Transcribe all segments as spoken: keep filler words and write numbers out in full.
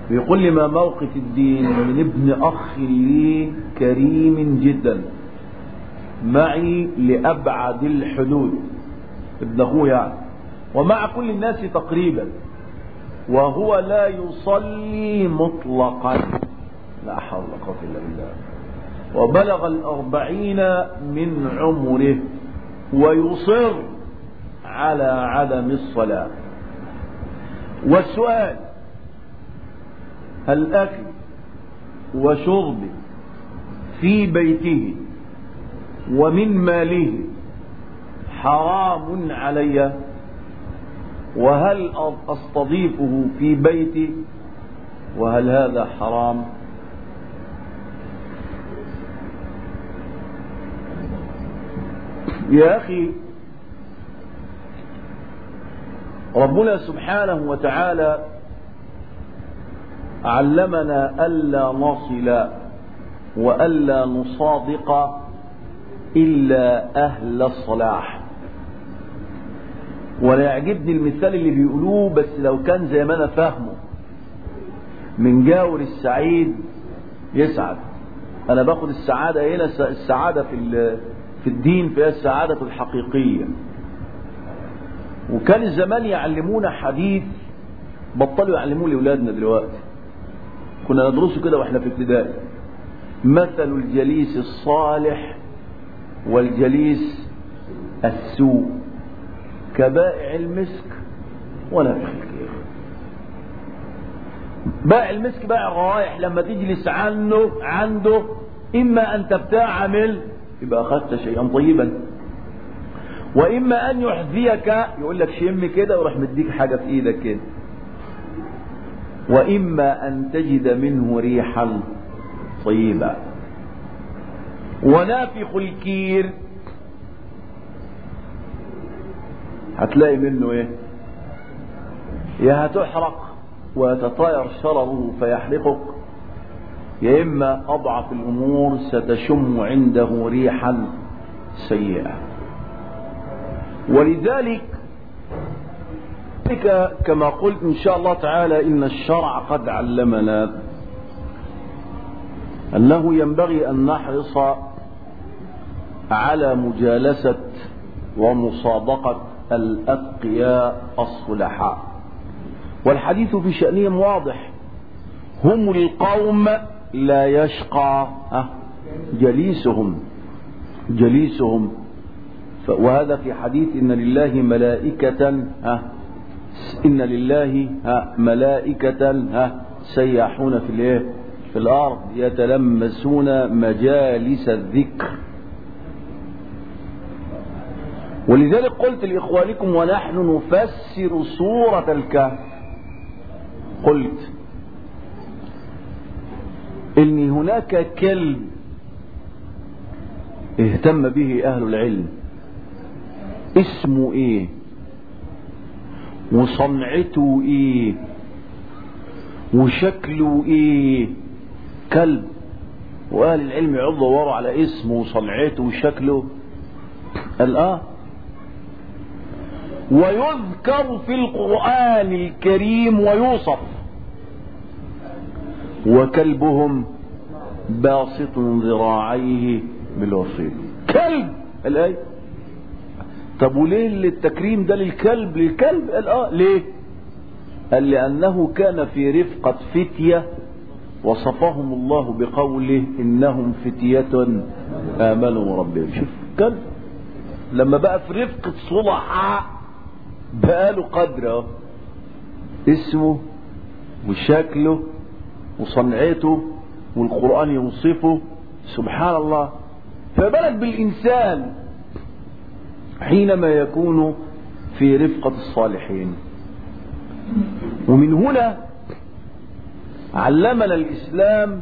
بيقول لي ما موقف الدين من ابن أخ لي كريم جدا معي لأبعد الحدود، ابن أخوه يعني، ومع كل الناس تقريبا، وهو لا يصلي مطلقا، لا حول ولا قوة إلا بالله، وبلغ الأربعين من عمره ويصر على عدم الصلاة. والسؤال: الأكل وشرب في بيته ومن ماله حرام علي؟ وهل أستضيفه في بيتي؟ وهل هذا حرام؟ يا أخي، ربنا سبحانه وتعالى علمنا ألا نصل وألا نصادق إلا أهل الصلاح. ولا يعجبني المثال اللي بيقولوه، بس لو كان زي ما أنا فاهمه: من جاور السعيد يسعد. أنا باخد السعادة هنا السعادة في في الدين، فهي السعادة الحقيقية. وكان الزمان يعلمونا حديث بطلوا يعلموه لأولادنا دلوقتي، كنا ندرسه كده واحنا في ابتدائي: مثل الجليس الصالح والجليس السوء كبائع المسك ونفخ الكير. بائع المسك بائع الروائح، لما تجلس عنه عنده إما أن تبتاع عمل يبقى أخذت شيئا طيبا، وإما أن يحذيك يقول لك شم كده وراح مديك حاجة في إيدك كده، وإما أن تجد منه ريحا طيبة. ونافخ الكير هتلاقي منه ايه؟ يا هتحرق ويتطاير شرره فيحرقك، يا إما أضعف الأمور ستشم عنده ريحا سيئة. ولذلك كما قلت إن شاء الله تعالى إن الشرع قد علمنا أنه ينبغي أن نحرص على مجالسة ومصادقة الأتقياء الصلحاء. والحديث في شأنهم واضح: هم القوم لا يشقى جليسهم جليسهم وهذا في حديث إن لله ملائكة إن لله ملائكة سياحون في الايه في الأرض يتلمسون مجالس الذكر. ولذلك قلت لإخوانكم ونحن نفسر سورة الكهف، قلت إن هناك كلب اهتم به أهل العلم، اسمه ايه وصنعته ايه وشكله ايه، كلب، واهل العلم يعضوا ورا على اسمه وصنعته وشكله. الآن ويذكر في القرآن الكريم ويوصف: وكلبهم باسط ذراعيه بالوصيد. كلب الآية. طب وليه التكريم ده للكلب؟ للكلب الآه ليه؟ قال لأنه كان في رفقة فتية وصفهم الله بقوله إنهم فتية آمنوا ربهم. شوف كلب لما بقى في رفقة صلحاء بقى له قدره، اسمه وشكله وصنعته والقرآن يوصفه. سبحان الله. فبالك بالإنسان حينما يكون في رفقة الصالحين. ومن هنا علمنا الإسلام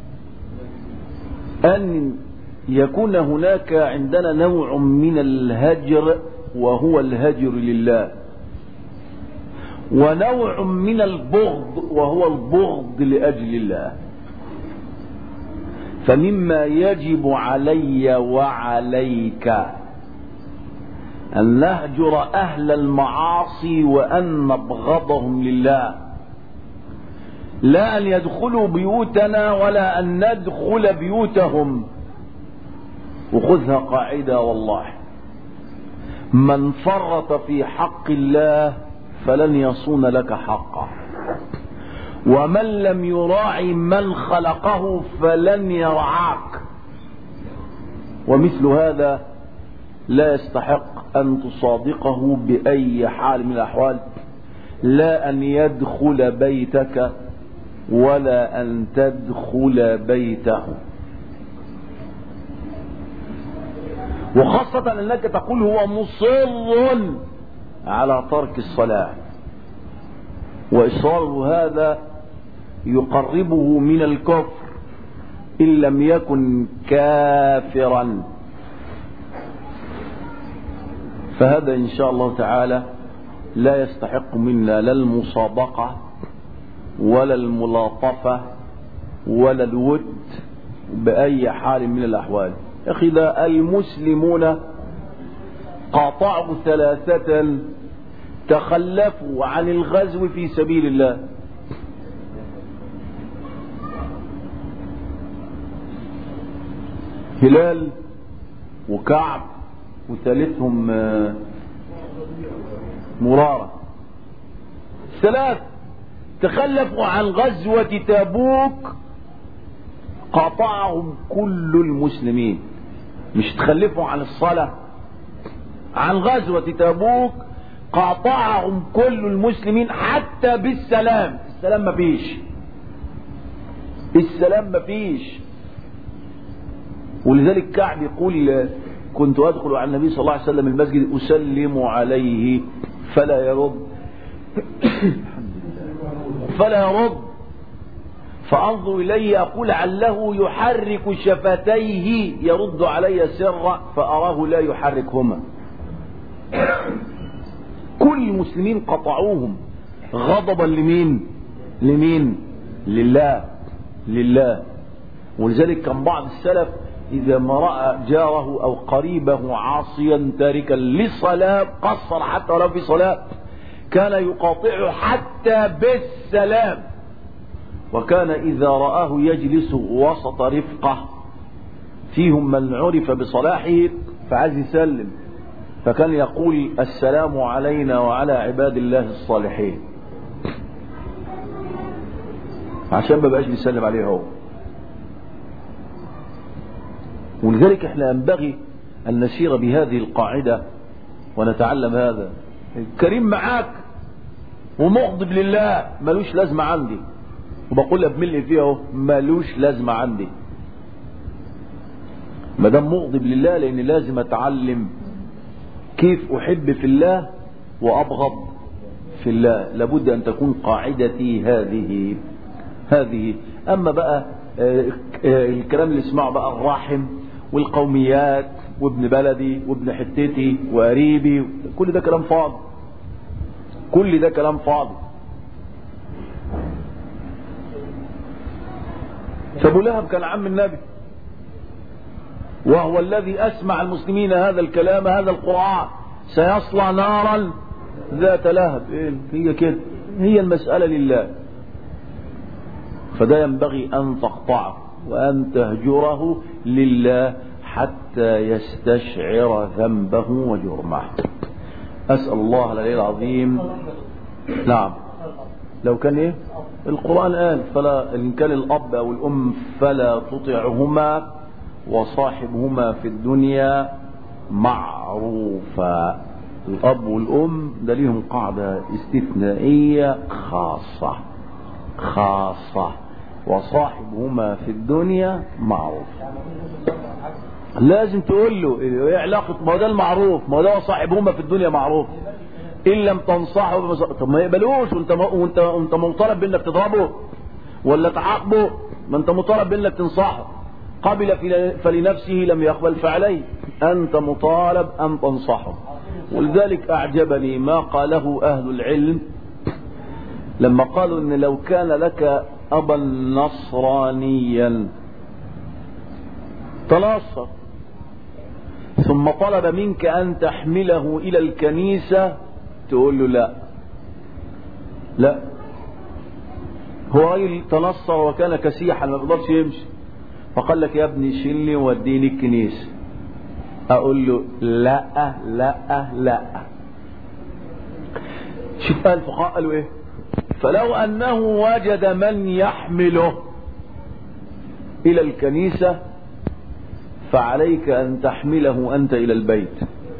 أن يكون هناك عندنا نوع من الهجر، وهو الهجر لله، ونوع من البغض وهو البغض لأجل الله. فمما يجب علي وعليك أن نهجر أهل المعاصي وأن نبغضهم لله، لا أن يدخلوا بيوتنا ولا أن ندخل بيوتهم. وخذها قاعدة والله، من فرط في حق الله فلن يصون لك حقه، ومن لم يراعي من خلقه فلن يرعاك. ومثل هذا لا يستحق أن تصادقه بأي حال من الأحوال، لا أن يدخل بيتك ولا أن تدخل بيته. وخاصة أنك تقول هو مصر على ترك الصلاة، وإصراره هذا يقربه من الكفر إن لم يكن كافرا. فهذا إن شاء الله تعالى لا يستحق منا لا المصادقة ولا الملاطفة ولا الود بأي حال من الأحوال. أخي ذا المسلمون قاطعوا ثلاثة تخلفوا عن الغزو في سبيل الله. هلال وكعب وثالثهم مرارة. ثلاث تخلفوا عن غزوة تبوك قاطعهم كل المسلمين. مش تخلفوا عن الصلاة، عن غزوة تبوك قاطعهم كل المسلمين حتى بالسلام. السلام ما فيش، السلام ما فيش. ولذلك كعب يقول كنت أدخل على النبي صلى الله عليه وسلم المسجد أسلم عليه فلا يرد فلا يرد فأنظر إليه أقول عله يحرك شفتيه يرد علي سرا فأراه لا يحركهما. كل المسلمين قطعوهم غضبا لمين؟ لمين؟ لله لله. ولذلك كان بعض السلف إذا ما رأى جاره أو قريبه عاصيا تاركا للصلاة قصر حتى ولو في صلاة كان يقاطعه حتى بالسلام. وكان إذا رآه يجلس وسط رفقة فيهم من عرف بصلاحه فعايز يسلم، فكان يقول السلام علينا وعلى عباد الله الصالحين، عشان ما بقاش بيسلم عليه هو. ولذلك احنا ينبغي أن نسير بهذه القاعدة ونتعلم هذا. الكريم معاك ومغضب لله ملوش لازمة عندي، وبقول بملي فيه اهو ملوش لازمة عندي ما دام مغضب لله، لأن لازم أتعلم كيف أحب في الله وأبغض في الله. لابد أن تكون قاعدتي هذه هذه. أما بقى الكلام اللي اسمعه بقى الراحم والقوميات وابن بلدي وابن حتتي وقريبي، كل ده كلام فاضي، كل ده كلام فاضي. فابو لهب كان عم النبي، وهو الذي أسمع المسلمين هذا الكلام هذا القرآن سيصلى نارا ذات لهب. هي كده، هي المسألة لله. فده ينبغي أن تقطعه وأن تهجره لله حتى يستشعر ذنبه وجرمه. أسأل الله العلي العظيم. نعم. لو كان إيه القرآن قال فلا إن كان الأب أو الأم فلا تطعهما وصاحبهما في الدنيا معروفا. الأب والأم ده ليهم قاعدة استثنائية خاصة خاصة، وصاحبهما في الدنيا معروف. لازم تقول له ايه علاقة؟ ما ده المعروف، ما ده صاحبهما في الدنيا معروف. ان لم تنصحه طب ما يقبلوش، وانت وانت وانت مطالب بانك تضربه ولا تعاقبه؟ ما انت مطالب بانك تنصحه. قبل فلنفسه لم يقبل فعليه، انت مطالب ان تنصحه. ولذلك اعجبني ما قاله اهل العلم لما قالوا ان لو كان لك ابا نصرانيا تنصر ثم طلب منك ان تحمله الى الكنيسة تقول له لا لا، هو راجل تنصر وكان كسيحا ما بيقدرش يمشي، فقال لك يا ابني شيلني ووديني الكنيسة. اقول له لا لا لا. شوف بقى الفقهاء قالوا ايه؟ فلو انه وجد من يحمله الى الكنيسة فعليك ان تحمله انت الى البيت،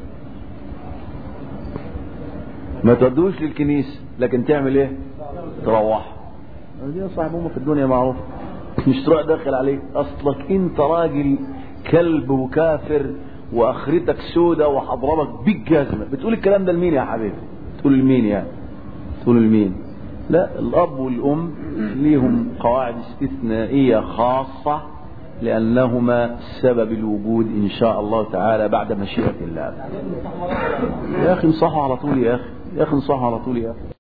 ما تودوش للكنيسة، لكن تعمل ايه؟ تروح. دي صاحب امه في الدنيا معروف، مش تروح داخل عليه، اصلك انت راجل كلب وكافر واخرتك سودة وهضربك بالجزمة. بتقول الكلام ده لمين يا حبيبي؟ تقول لمين يعني؟ تقول لمين؟ لا، الاب والام ليهم قواعد استثنائية خاصة لانهما سبب الوجود ان شاء الله تعالى بعد مشيئة الله. يا اخي انصحوا على طول، يا اخي يا اخي انصحوا على طول يا اخي.